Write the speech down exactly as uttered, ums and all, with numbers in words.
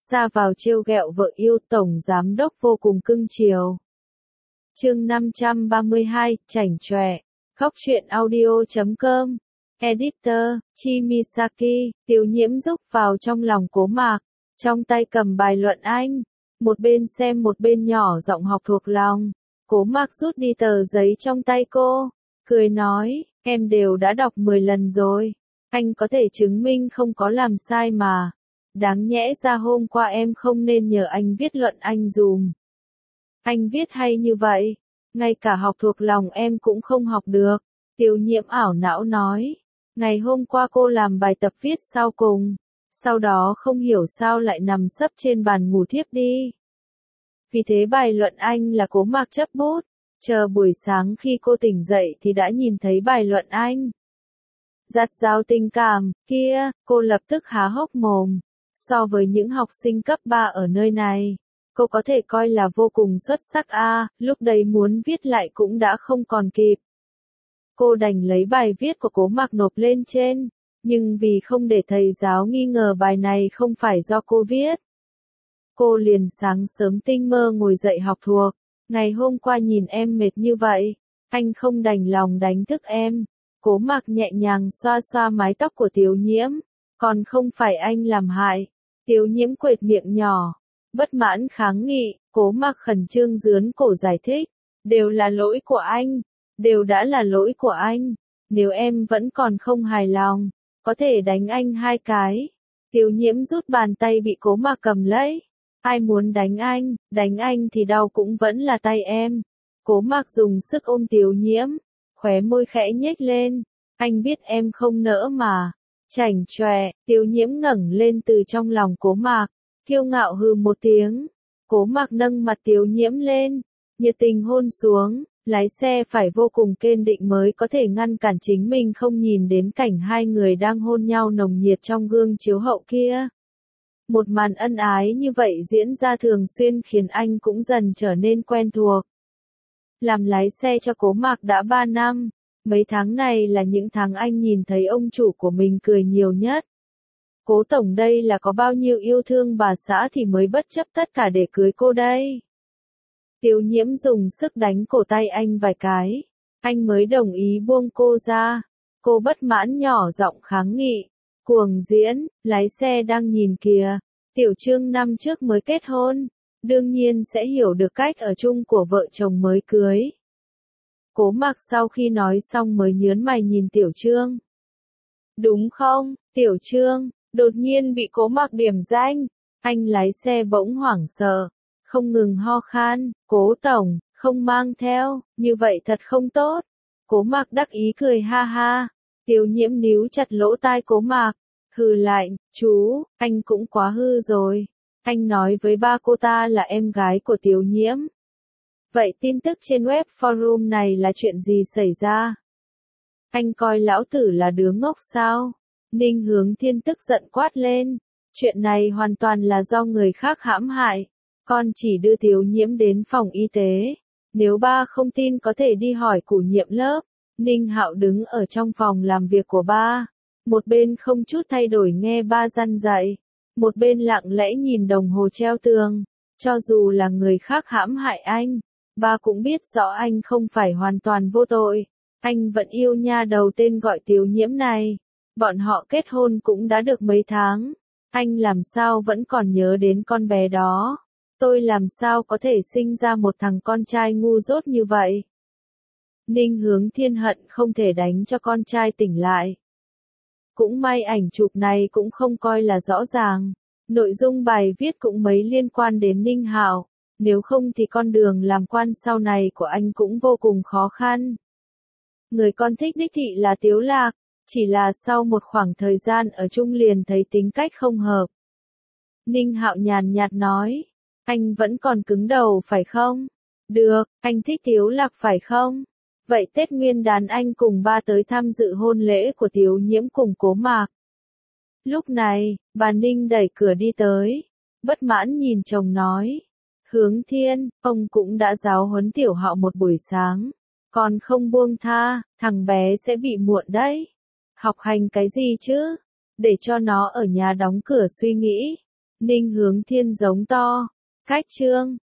ra vào trêu ghẹo vợ yêu, tổng giám đốc vô cùng cưng chiều. Chương năm trăm ba mươi hai, chảnh chọe. Khóc chuyện audio chấm com. Editor, Chimisaki, Tiểu Nhiễm rúc vào trong lòng Cố Mạc, trong tay cầm bài luận Anh, một bên xem một bên nhỏ giọng học thuộc lòng. Cố Mạc rút đi tờ giấy trong tay cô, cười nói, em đều đã đọc mười lần rồi, anh có thể chứng minh không có làm sai mà. Đáng nhẽ ra hôm qua em không nên nhờ anh viết luận Anh dùm. Anh viết hay như vậy, ngay cả học thuộc lòng em cũng không học được. Tiểu Nhiễm ảo não nói, ngày hôm qua cô làm bài tập viết sau cùng, sau đó không hiểu sao lại nằm sấp trên bàn ngủ thiếp đi. Vì thế bài luận Anh là Cố Mạc chấp bút, chờ buổi sáng khi cô tỉnh dậy thì đã nhìn thấy bài luận Anh. Giặt rào tình cảm, kia, cô lập tức há hốc mồm. So với những học sinh cấp ba ở nơi này, cô có thể coi là vô cùng xuất sắc a, à, lúc đấy muốn viết lại cũng đã không còn kịp. Cô đành lấy bài viết của Cố Mạc nộp lên trên, nhưng vì không để thầy giáo nghi ngờ bài này không phải do cô viết, cô liền sáng sớm tinh mơ ngồi dậy học thuộc. Ngày hôm qua nhìn em mệt như vậy, anh không đành lòng đánh thức em. Cố Mạc nhẹ nhàng xoa xoa mái tóc của Tiểu Nhiễm, còn không phải anh làm hại. Tiểu Nhiễm quệt miệng nhỏ, bất mãn kháng nghị. Cố Mạc khẩn trương dướn cổ giải thích, đều là lỗi của anh, đều đã là lỗi của anh, nếu em vẫn còn không hài lòng, có thể đánh anh hai cái. Tiểu Nhiễm rút bàn tay bị Cố Mạc cầm lấy, ai muốn đánh anh, đánh anh thì đau cũng vẫn là tay em. Cố Mạc dùng sức ôm Tiểu Nhiễm, khóe môi khẽ nhếch lên, anh biết em không nỡ mà. Chảnh chọe. Tiểu Nhiễm ngẩng lên từ trong lòng Cố Mạc, kiêu ngạo hừ một tiếng. Cố Mạc nâng mặt Tiểu Nhiễm lên, nhiệt tình hôn xuống. Lái xe phải vô cùng kiên định mới có thể ngăn cản chính mình không nhìn đến cảnh hai người đang hôn nhau nồng nhiệt trong gương chiếu hậu kia. Một màn ân ái như vậy diễn ra thường xuyên khiến anh cũng dần trở nên quen thuộc. Làm lái xe cho Cố Mạc đã ba năm, mấy tháng này là những tháng anh nhìn thấy ông chủ của mình cười nhiều nhất. Cố tổng đây là có bao nhiêu yêu thương bà xã thì mới bất chấp tất cả để cưới cô đây. Tiểu Nhiễm dùng sức đánh cổ tay anh vài cái, anh mới đồng ý buông cô ra. Cô bất mãn nhỏ giọng kháng nghị, cuồng diễn, lái xe đang nhìn kìa, Tiểu Trương năm trước mới kết hôn, đương nhiên sẽ hiểu được cách ở chung của vợ chồng mới cưới. Cố Mạc sau khi nói xong mới nhớn mày nhìn Tiểu Trương. Đúng không, Tiểu Trương, đột nhiên bị Cố Mạc điểm danh, anh lái xe bỗng hoảng sợ, không ngừng ho khan. Cố tổng, không mang theo, như vậy thật không tốt. Cố Mạc đắc ý cười ha ha. Tiểu Nhiễm níu chặt lỗ tai Cố Mạc, hừ lạnh, chú, anh cũng quá hư rồi. Anh nói với ba cô ta là em gái của Tiểu Nhiễm. Vậy tin tức trên web forum này là chuyện gì xảy ra? Anh coi lão tử là đứa ngốc sao? Ninh Hướng Thiên tức giận quát lên. Chuyện này hoàn toàn là do người khác hãm hại. Con chỉ đưa Tiểu Nhiễm đến phòng y tế. Nếu ba không tin có thể đi hỏi chủ nhiệm lớp. Ninh Hạo đứng ở trong phòng làm việc của ba. Một bên không chút thay đổi nghe ba răn dạy. Một bên lặng lẽ nhìn đồng hồ treo tường. Cho dù là người khác hãm hại anh, ba cũng biết rõ anh không phải hoàn toàn vô tội. Anh vẫn yêu nha đầu tên gọi Tiểu Nhiễm này. Bọn họ kết hôn cũng đã được mấy tháng. Anh làm sao vẫn còn nhớ đến con bé đó. Tôi làm sao có thể sinh ra một thằng con trai ngu dốt như vậy. Ninh Hướng Thiên hận không thể đánh cho con trai tỉnh lại. Cũng may ảnh chụp này cũng không coi là rõ ràng. Nội dung bài viết cũng mấy liên quan đến Ninh Hạo. Nếu không thì con đường làm quan sau này của anh cũng vô cùng khó khăn. Người con thích đích thị là Tiếu Lạc. Chỉ là sau một khoảng thời gian ở chung liền thấy tính cách không hợp. Ninh Hạo nhàn nhạt nói. Anh vẫn còn cứng đầu phải không? Được, anh thích Tiếu Lạc phải không? Vậy Tết Nguyên đán anh cùng ba tới tham dự hôn lễ của Tiểu Nhiễm cùng Cố Mạc. Lúc này, bà Ninh đẩy cửa đi tới. Bất mãn nhìn chồng nói. Hướng Thiên, ông cũng đã giáo huấn Tiểu Hạo một buổi sáng. Còn không buông tha, thằng bé sẽ bị muộn đấy. Học hành cái gì chứ? Để cho nó ở nhà đóng cửa suy nghĩ. Ninh Hướng Thiên giống to. Khách trương.